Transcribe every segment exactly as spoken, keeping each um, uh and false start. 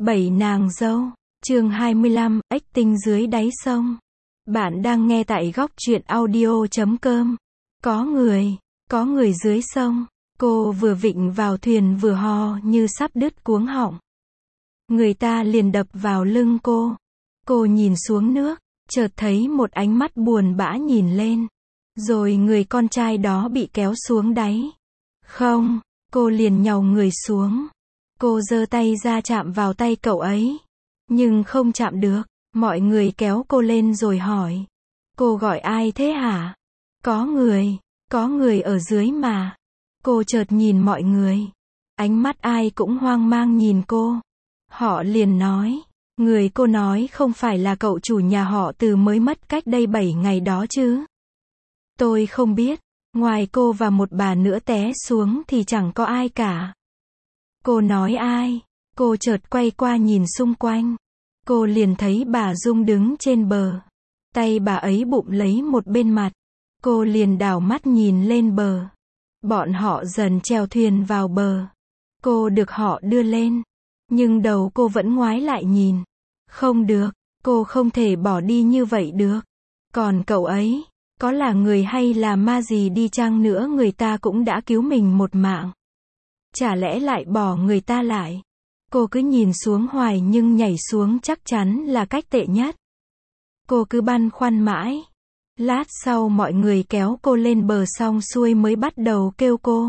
Bảy nàng dâu, chương hai mươi lăm, ếch tinh dưới đáy sông. Bạn đang nghe tại góc truyện audio chấm com. Có người, có người dưới sông. Cô vừa vịnh vào thuyền vừa hò như sắp đứt cuống họng. Người ta liền đập vào lưng cô. Cô nhìn xuống nước, chợt thấy một ánh mắt buồn bã nhìn lên. Rồi người con trai đó bị kéo xuống đáy. Không, cô liền nhàu người xuống. Cô giơ tay ra chạm vào tay cậu ấy. Nhưng không chạm được. Mọi người kéo cô lên rồi hỏi. Cô gọi ai thế hả? Có người, có người ở dưới mà. Cô chợt nhìn mọi người. Ánh mắt ai cũng hoang mang nhìn cô. Họ liền nói. Người cô nói không phải là cậu chủ nhà họ Từ mới mất cách đây bảy ngày đó chứ? Tôi không biết. Ngoài cô và một bà nữa té xuống thì chẳng có ai cả. Cô nói ai? Cô chợt quay qua nhìn xung quanh. Cô liền thấy bà Dung đứng trên bờ. Tay bà ấy bụm lấy một bên mặt. Cô liền đảo mắt nhìn lên bờ. Bọn họ dần chèo thuyền vào bờ. Cô được họ đưa lên. Nhưng đầu cô vẫn ngoái lại nhìn. Không được, cô không thể bỏ đi như vậy được. Còn cậu ấy, có là người hay là ma gì đi chăng nữa người ta cũng đã cứu mình một mạng. Chả lẽ lại bỏ người ta lại? Cô cứ nhìn xuống hoài nhưng nhảy xuống chắc chắn là cách tệ nhất. Cô cứ băn khoăn mãi. Lát sau mọi người kéo cô lên bờ xong xuôi mới bắt đầu kêu cô.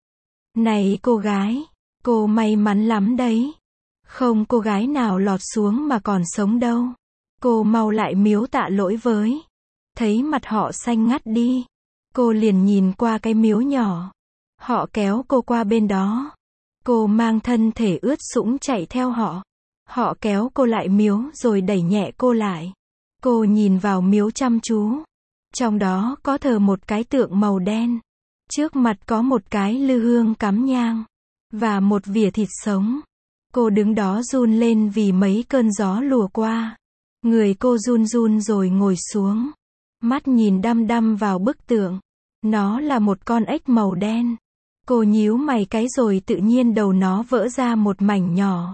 Này cô gái, cô may mắn lắm đấy. Không cô gái nào lọt xuống mà còn sống đâu. Cô mau lại miếu tạ lỗi với. Thấy mặt họ xanh ngắt đi. Cô liền nhìn qua cái miếu nhỏ. Họ kéo cô qua bên đó. Cô mang thân thể ướt sũng chạy theo họ. Họ kéo cô lại miếu rồi đẩy nhẹ cô lại. Cô nhìn vào miếu chăm chú. Trong đó có thờ một cái tượng màu đen. Trước mặt có một cái lư hương cắm nhang. Và một vỉa thịt sống. Cô đứng đó run lên vì mấy cơn gió lùa qua. Người cô run run rồi ngồi xuống. Mắt nhìn đăm đăm vào bức tượng. Nó là một con ếch màu đen. Cô nhíu mày cái rồi tự nhiên đầu nó vỡ ra một mảnh nhỏ.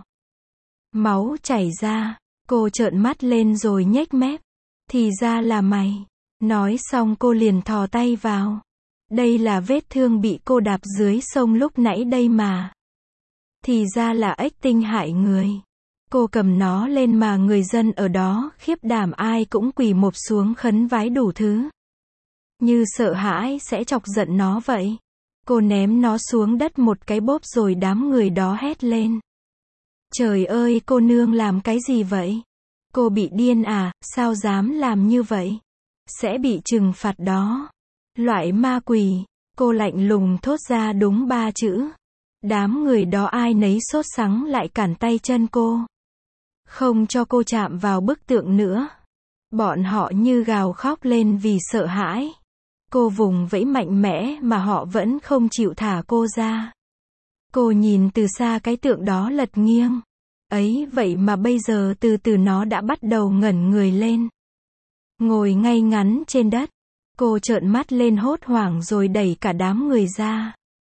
Máu chảy ra. Cô trợn mắt lên rồi nhếch mép. Thì ra là mày. Nói xong cô liền thò tay vào. Đây là vết thương bị cô đạp dưới sông lúc nãy đây mà. Thì ra là ếch tinh hại người. Cô cầm nó lên mà người dân ở đó khiếp đảm ai cũng quỳ mộp xuống khấn vái đủ thứ. Như sợ hãi sẽ chọc giận nó vậy. Cô ném nó xuống đất một cái bốp rồi đám người đó hét lên. Trời ơi cô nương làm cái gì vậy? Cô bị điên à, sao dám làm như vậy? Sẽ bị trừng phạt đó. Loại ma quỷ, cô lạnh lùng thốt ra đúng ba chữ. Đám người đó ai nấy sốt sắng lại cản tay chân cô. Không cho cô chạm vào bức tượng nữa. Bọn họ như gào khóc lên vì sợ hãi. Cô vùng vẫy mạnh mẽ mà họ vẫn không chịu thả cô ra. Cô nhìn từ xa cái tượng đó lật nghiêng. Ấy vậy mà bây giờ từ từ nó đã bắt đầu ngẩn người lên. Ngồi ngay ngắn trên đất. Cô trợn mắt lên hốt hoảng rồi đẩy cả đám người ra.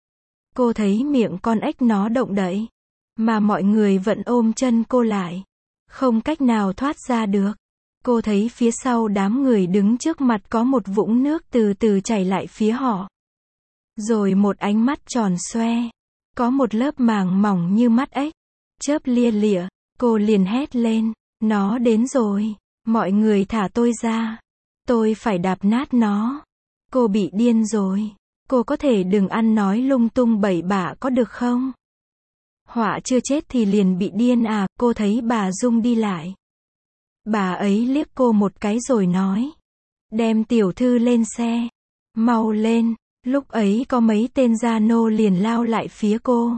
Cô thấy miệng con ếch nó động đậy. Mà mọi người vẫn ôm chân cô lại. Không cách nào thoát ra được. Cô thấy phía sau đám người đứng trước mặt có một vũng nước từ từ chảy lại phía họ. Rồi một ánh mắt tròn xoe. Có một lớp màng mỏng như mắt ếch. Chớp lia lịa. Cô liền hét lên. Nó đến rồi. Mọi người thả tôi ra. Tôi phải đạp nát nó. Cô bị điên rồi. Cô có thể đừng ăn nói lung tung bậy bạ có được không? Họa chưa chết thì liền bị điên à? Cô thấy bà Dung đi lại. Bà ấy liếc cô một cái rồi nói. Đem tiểu thư lên xe. Mau lên. Lúc ấy có mấy tên gia nô liền lao lại phía cô.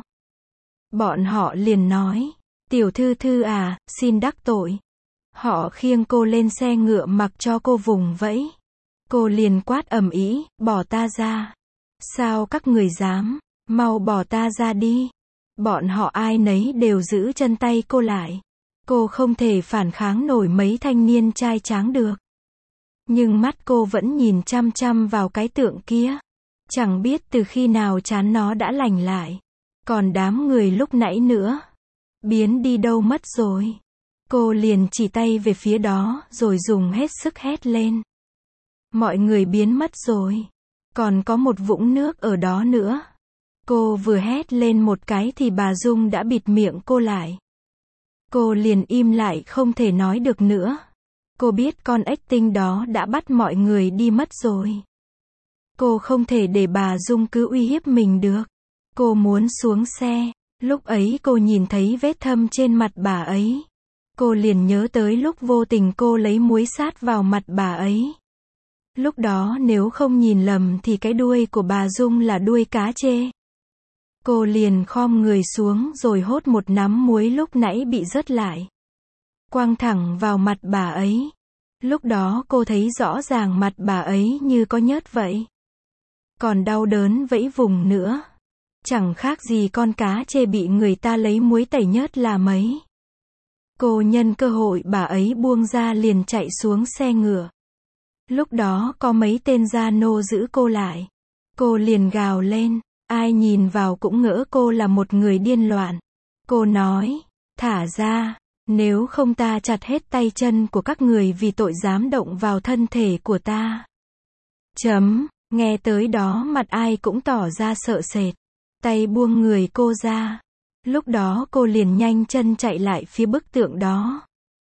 Bọn họ liền nói. Tiểu thư thư à, xin đắc tội. Họ khiêng cô lên xe ngựa mặc cho cô vùng vẫy. Cô liền quát ầm ĩ, bỏ ta ra. Sao các người dám? Mau bỏ ta ra đi. Bọn họ ai nấy đều giữ chân tay cô lại. Cô không thể phản kháng nổi mấy thanh niên trai tráng được. Nhưng mắt cô vẫn nhìn chăm chăm vào cái tượng kia. Chẳng biết từ khi nào trán nó đã lành lại. Còn đám người lúc nãy nữa. Biến đi đâu mất rồi? Cô liền chỉ tay về phía đó, rồi dùng hết sức hét lên. Mọi người biến mất rồi. Còn có một vũng nước ở đó nữa. Cô vừa hét lên một cái thì bà Dung đã bịt miệng cô lại. Cô liền im lại không thể nói được nữa. Cô biết con ếch tinh đó đã bắt mọi người đi mất rồi. Cô không thể để bà Dung cứ uy hiếp mình được. Cô muốn xuống xe. Lúc ấy cô nhìn thấy vết thâm trên mặt bà ấy. Cô liền nhớ tới lúc vô tình cô lấy muối sát vào mặt bà ấy. Lúc đó nếu không nhìn lầm thì cái đuôi của bà Dung là đuôi cá trê. Cô liền khom người xuống rồi hốt một nắm muối lúc nãy bị rớt lại. Quăng thẳng vào mặt bà ấy. Lúc đó cô thấy rõ ràng mặt bà ấy như có nhớt vậy. Còn đau đớn vẫy vùng nữa. Chẳng khác gì con cá trê bị người ta lấy muối tẩy nhớt là mấy. Cô nhân cơ hội bà ấy buông ra liền chạy xuống xe ngựa. Lúc đó có mấy tên gia nô giữ cô lại. Cô liền gào lên. Ai nhìn vào cũng ngỡ cô là một người điên loạn. Cô nói, thả ra, nếu không ta chặt hết tay chân của các người vì tội dám động vào thân thể của ta. Chấm, nghe tới đó mặt ai cũng tỏ ra sợ sệt. Tay buông người cô ra. Lúc đó cô liền nhanh chân chạy lại phía bức tượng đó.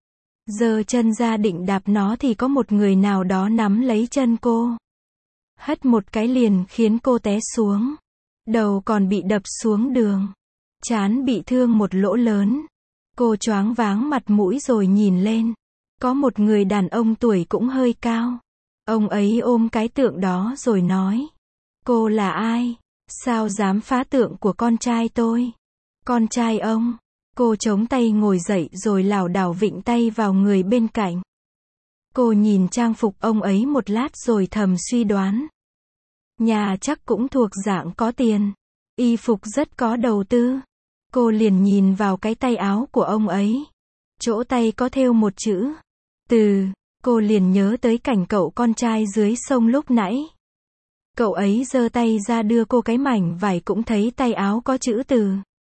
Giơ chân ra định đạp nó thì có một người nào đó nắm lấy chân cô. Hất một cái liền khiến cô té xuống. Đầu còn bị đập xuống đường. Trán bị thương một lỗ lớn. Cô choáng váng mặt mũi rồi nhìn lên. Có một người đàn ông tuổi cũng hơi cao. Ông ấy ôm cái tượng đó rồi nói. Cô là ai? Sao dám phá tượng của con trai tôi? Con trai ông. Cô chống tay ngồi dậy rồi lảo đảo vịn tay vào người bên cạnh. Cô nhìn trang phục ông ấy một lát rồi thầm suy đoán. Nhà chắc cũng thuộc dạng có tiền. Y phục rất có đầu tư. Cô liền nhìn vào cái tay áo của ông ấy. Chỗ tay có thêu một chữ. Từ. Cô liền nhớ tới cảnh cậu con trai dưới sông lúc nãy. Cậu ấy giơ tay ra đưa cô cái mảnh vải cũng thấy tay áo có chữ Từ.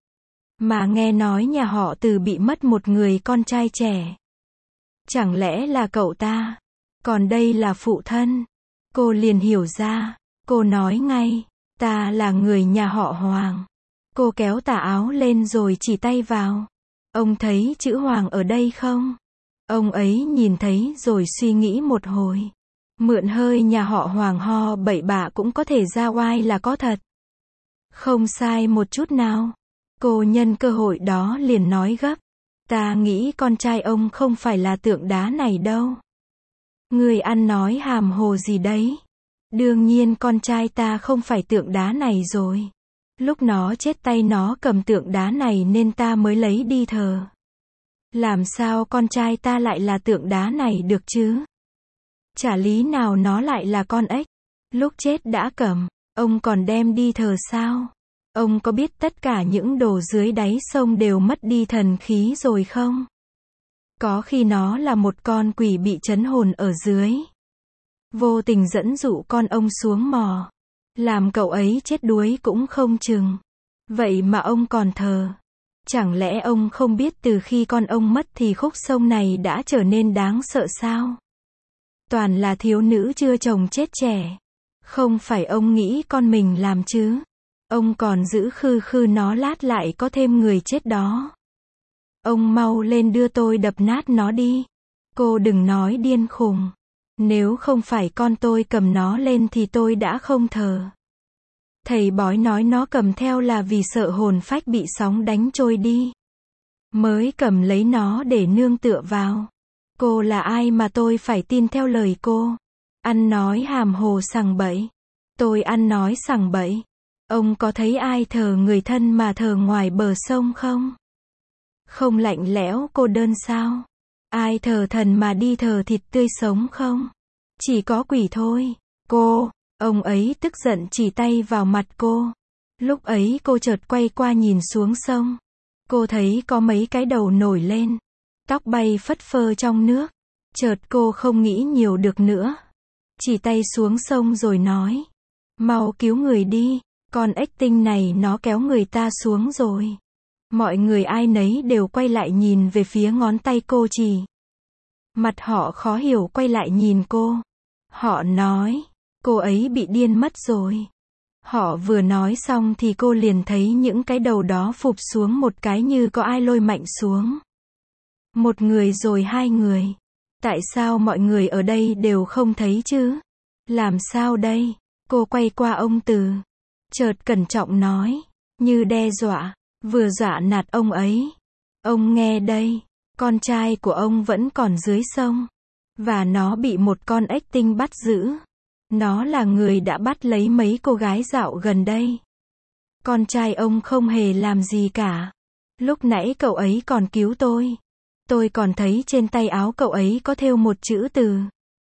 Mà nghe nói nhà họ Từ bị mất một người con trai trẻ. Chẳng lẽ là cậu ta? Còn đây là phụ thân. Cô liền hiểu ra. Cô nói ngay. Ta là người nhà họ Hoàng. Cô kéo tà áo lên rồi chỉ tay vào. Ông thấy chữ Hoàng ở đây không? Ông ấy nhìn thấy rồi suy nghĩ một hồi. Mượn hơi nhà họ Hoàng ho bậy bạ cũng có thể ra oai là có thật. Không sai một chút nào. Cô nhân cơ hội đó liền nói gấp. Ta nghĩ con trai ông không phải là tượng đá này đâu. Người ăn nói hàm hồ gì đấy. Đương nhiên con trai ta không phải tượng đá này rồi. Lúc nó chết tay nó cầm tượng đá này nên ta mới lấy đi thờ. Làm sao con trai ta lại là tượng đá này được chứ? Chả lý nào nó lại là con ếch. Lúc chết đã cầm, ông còn đem đi thờ sao? Ông có biết tất cả những đồ dưới đáy sông đều mất đi thần khí rồi không? Có khi nó là một con quỷ bị trấn hồn ở dưới. Vô tình dẫn dụ con ông xuống mò. Làm cậu ấy chết đuối cũng không chừng. Vậy mà ông còn thờ. Chẳng lẽ ông không biết từ khi con ông mất thì khúc sông này đã trở nên đáng sợ sao? Toàn là thiếu nữ chưa chồng chết trẻ. Không phải ông nghĩ con mình làm chứ. Ông còn giữ khư khư nó lát lại có thêm người chết đó. Ông mau lên đưa tôi đập nát nó đi. Cô đừng nói điên khùng. Nếu không phải con tôi cầm nó lên thì tôi đã không thờ. Thầy bói nói nó cầm theo là vì sợ hồn phách bị sóng đánh trôi đi. Mới cầm lấy nó để nương tựa vào. Cô là ai mà tôi phải tin theo lời cô? Ăn nói hàm hồ sằng bậy. Tôi ăn nói sằng bậy. Ông có thấy ai thờ người thân mà thờ ngoài bờ sông không? Không lạnh lẽo cô đơn sao? Ai thờ thần mà đi thờ thịt tươi sống không? Chỉ có quỷ thôi. Cô, ông ấy tức giận chỉ tay vào mặt cô. Lúc ấy cô chợt quay qua nhìn xuống sông. Cô thấy có mấy cái đầu nổi lên. Tóc bay phất phơ trong nước. Chợt cô không nghĩ nhiều được nữa. Chỉ tay xuống sông rồi nói. Mau cứu người đi. Con ếch tinh này nó kéo người ta xuống rồi. Mọi người ai nấy đều quay lại nhìn về phía ngón tay cô chỉ. Mặt họ khó hiểu quay lại nhìn cô. Họ nói, cô ấy bị điên mất rồi. Họ vừa nói xong thì cô liền thấy những cái đầu đó phụp xuống một cái như có ai lôi mạnh xuống. Một người rồi hai người. Tại sao mọi người ở đây đều không thấy chứ? Làm sao đây? Cô quay qua ông Từ. Chợt cẩn trọng nói, như đe dọa, vừa dọa nạt ông ấy. Ông nghe đây, con trai của ông vẫn còn dưới sông. Và nó bị một con ếch tinh bắt giữ. Nó là người đã bắt lấy mấy cô gái dạo gần đây. Con trai ông không hề làm gì cả. Lúc nãy cậu ấy còn cứu tôi. Tôi còn thấy trên tay áo cậu ấy có thêu một chữ từ.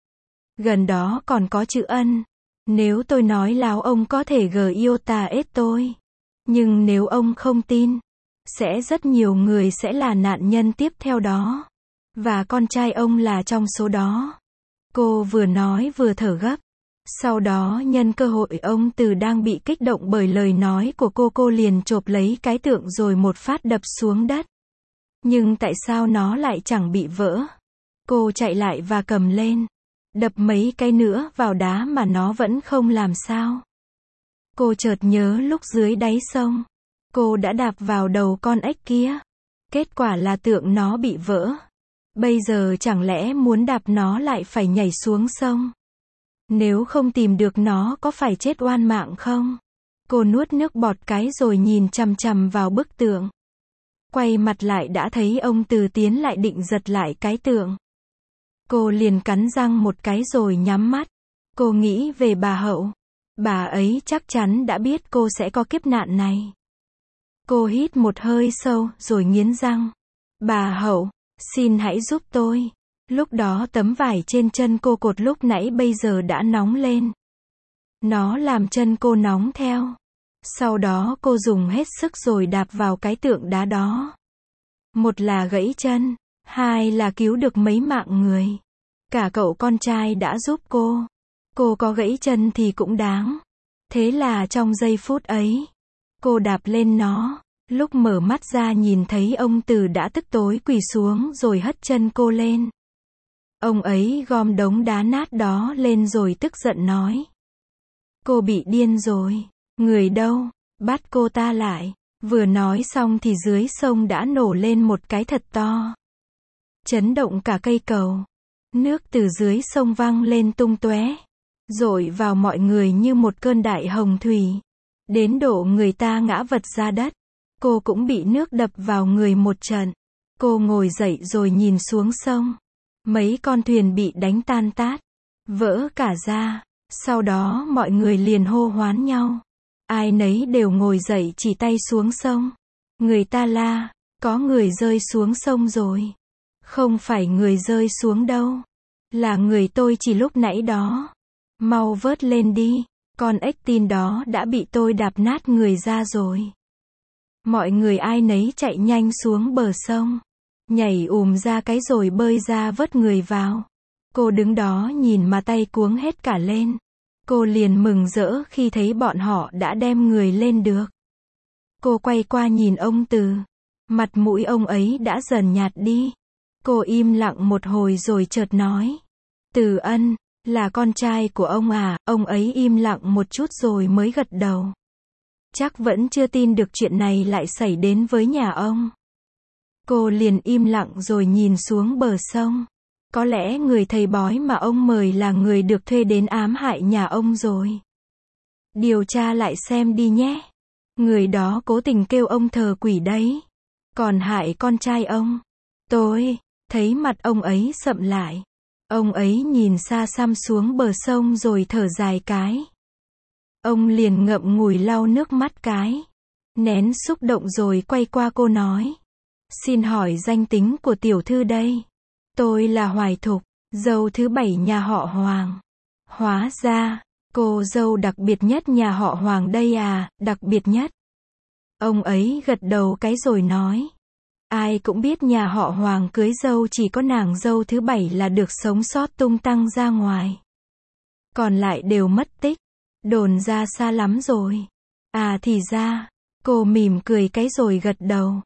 Gần đó còn có chữ ân. Nếu tôi nói láo ông có thể gờ yêu tà ết tôi. Nhưng nếu ông không tin, sẽ rất nhiều người sẽ là nạn nhân tiếp theo đó. Và con trai ông là trong số đó. Cô vừa nói vừa thở gấp. Sau đó nhân cơ hội ông Từ đang bị kích động bởi lời nói của cô, cô liền chộp lấy cái tượng rồi một phát đập xuống đất. Nhưng tại sao nó lại chẳng bị vỡ? Cô chạy lại và cầm lên. Đập mấy cái nữa vào đá mà nó vẫn không làm sao. Cô chợt nhớ lúc dưới đáy sông, cô đã đạp vào đầu con ếch kia. Kết quả là tượng nó bị vỡ. Bây giờ chẳng lẽ muốn đạp nó lại phải nhảy xuống sông? Nếu không tìm được nó có phải chết oan mạng không? Cô nuốt nước bọt cái rồi nhìn chằm chằm vào bức tượng. Quay mặt lại đã thấy ông Từ tiến lại định giật lại cái tượng. Cô liền cắn răng một cái rồi nhắm mắt. Cô nghĩ về bà Hậu. Bà ấy chắc chắn đã biết cô sẽ có kiếp nạn này. Cô hít một hơi sâu rồi nghiến răng. Bà Hậu, xin hãy giúp tôi. Lúc đó tấm vải trên chân cô cột lúc nãy bây giờ đã nóng lên. Nó làm chân cô nóng theo. Sau đó cô dùng hết sức rồi đạp vào cái tượng đá đó. Một là gãy chân, hai là cứu được mấy mạng người. Cả cậu con trai đã giúp cô. Cô có gãy chân thì cũng đáng. Thế là trong giây phút ấy, cô đạp lên nó. Lúc mở mắt ra nhìn thấy ông Từ đã tức tối quỳ xuống rồi hất chân cô lên. Ông ấy gom đống đá nát đó lên rồi tức giận nói. Cô bị điên rồi. Người đâu? Bắt cô ta lại. Vừa nói xong thì dưới sông đã nổ lên một cái thật to. Chấn động cả cây cầu. Nước từ dưới sông văng lên tung tóe, dội vào mọi người như một cơn đại hồng thủy. Đến độ người ta ngã vật ra đất. Cô cũng bị nước đập vào người một trận. Cô ngồi dậy rồi nhìn xuống sông. Mấy con thuyền bị đánh tan tát, vỡ cả ra. Sau đó mọi người liền hô hoán nhau. Ai nấy đều ngồi dậy chỉ tay xuống sông. Người ta la, có người rơi xuống sông rồi. Không phải người rơi xuống đâu. Là người tôi chỉ lúc nãy đó. Mau vớt lên đi. Con ếch tin đó đã bị tôi đạp nát người ra rồi. Mọi người ai nấy chạy nhanh xuống bờ sông. Nhảy ùm ra cái rồi bơi ra vớt người vào. Cô đứng đó nhìn mà tay cuống hết cả lên. Cô liền mừng rỡ khi thấy bọn họ đã đem người lên được. Cô quay qua nhìn ông Từ. Mặt mũi ông ấy đã dần nhạt đi. Cô im lặng một hồi rồi chợt nói. Từ Ân, là con trai của ông à? Ông ấy im lặng một chút rồi mới gật đầu. Chắc vẫn chưa tin được chuyện này lại xảy đến với nhà ông. Cô liền im lặng rồi nhìn xuống bờ sông. Có lẽ người thầy bói mà ông mời là người được thuê đến ám hại nhà ông rồi. Điều tra lại xem đi nhé. Người đó cố tình kêu ông thờ quỷ đấy. Còn hại con trai ông. Tôi thấy mặt ông ấy sậm lại. Ông ấy nhìn xa xăm xuống bờ sông rồi thở dài cái. Ông liền ngậm ngùi lau nước mắt cái. Nén xúc động rồi quay qua cô nói. Xin hỏi danh tính của tiểu thư đây. Tôi là Hoài Thục, dâu thứ bảy nhà họ Hoàng. Hóa ra, cô dâu đặc biệt nhất nhà họ Hoàng đây à, đặc biệt nhất. Ông ấy gật đầu cái rồi nói. Ai cũng biết nhà họ Hoàng cưới dâu chỉ có nàng dâu thứ bảy là được sống sót tung tăng ra ngoài. Còn lại đều mất tích. Đồn ra xa lắm rồi. À thì ra, cô mỉm cười cái rồi gật đầu.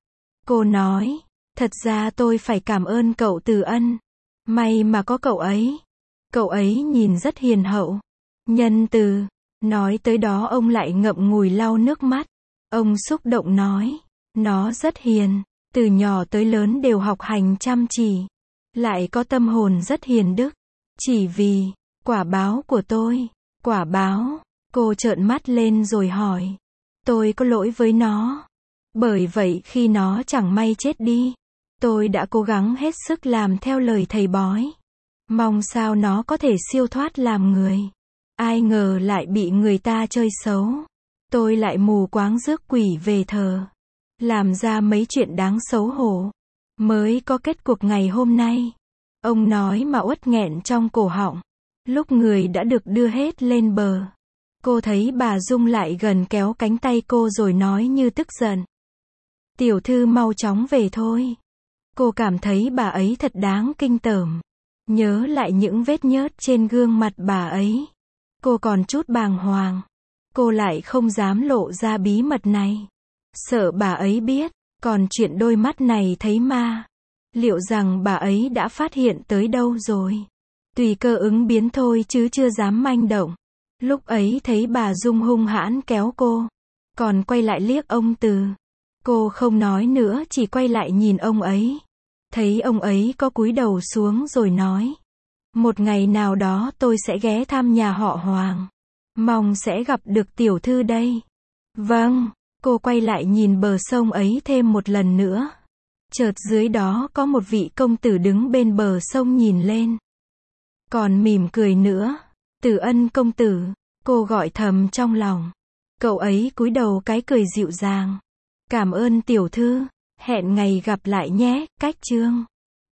Cô nói, thật ra tôi phải cảm ơn cậu Từ Ân. May mà có cậu ấy. Cậu ấy nhìn rất hiền hậu, nhân từ. Nói tới đó ông lại ngậm ngùi lau nước mắt. Ông xúc động nói, nó rất hiền, từ nhỏ tới lớn đều học hành chăm chỉ, lại có tâm hồn rất hiền đức. Chỉ vì, quả báo của tôi, quả báo, cô trợn mắt lên rồi hỏi, tôi có lỗi với nó. Bởi vậy khi nó chẳng may chết đi, tôi đã cố gắng hết sức làm theo lời thầy bói. Mong sao nó có thể siêu thoát làm người. Ai ngờ lại bị người ta chơi xấu. Tôi lại mù quáng rước quỷ về thờ. Làm ra mấy chuyện đáng xấu hổ. Mới có kết cuộc ngày hôm nay. Ông nói mà uất nghẹn trong cổ họng. Lúc người đã được đưa hết lên bờ. Cô thấy bà Dung lại gần kéo cánh tay cô rồi nói như tức giận. Tiểu thư mau chóng về thôi. Cô cảm thấy bà ấy thật đáng kinh tởm. Nhớ lại những vết nhớt trên gương mặt bà ấy. Cô còn chút bàng hoàng. Cô lại không dám lộ ra bí mật này. Sợ bà ấy biết. Còn chuyện đôi mắt này thấy ma. Liệu rằng bà ấy đã phát hiện tới đâu rồi? Tùy cơ ứng biến thôi chứ chưa dám manh động. Lúc ấy thấy bà Dung hung hãn kéo cô. Còn quay lại liếc ông Từ. Cô không nói nữa chỉ quay lại nhìn ông ấy. Thấy ông ấy có cúi đầu xuống rồi nói. Một ngày nào đó tôi sẽ ghé thăm nhà họ Hoàng. Mong sẽ gặp được tiểu thư đây. Vâng, cô quay lại nhìn bờ sông ấy thêm một lần nữa. Chợt dưới đó có một vị công tử đứng bên bờ sông nhìn lên. Còn mỉm cười nữa. Từ Ân công tử, cô gọi thầm trong lòng. Cậu ấy cúi đầu cái cười dịu dàng. Cảm ơn tiểu thư, hẹn ngày gặp lại nhé, cách chương.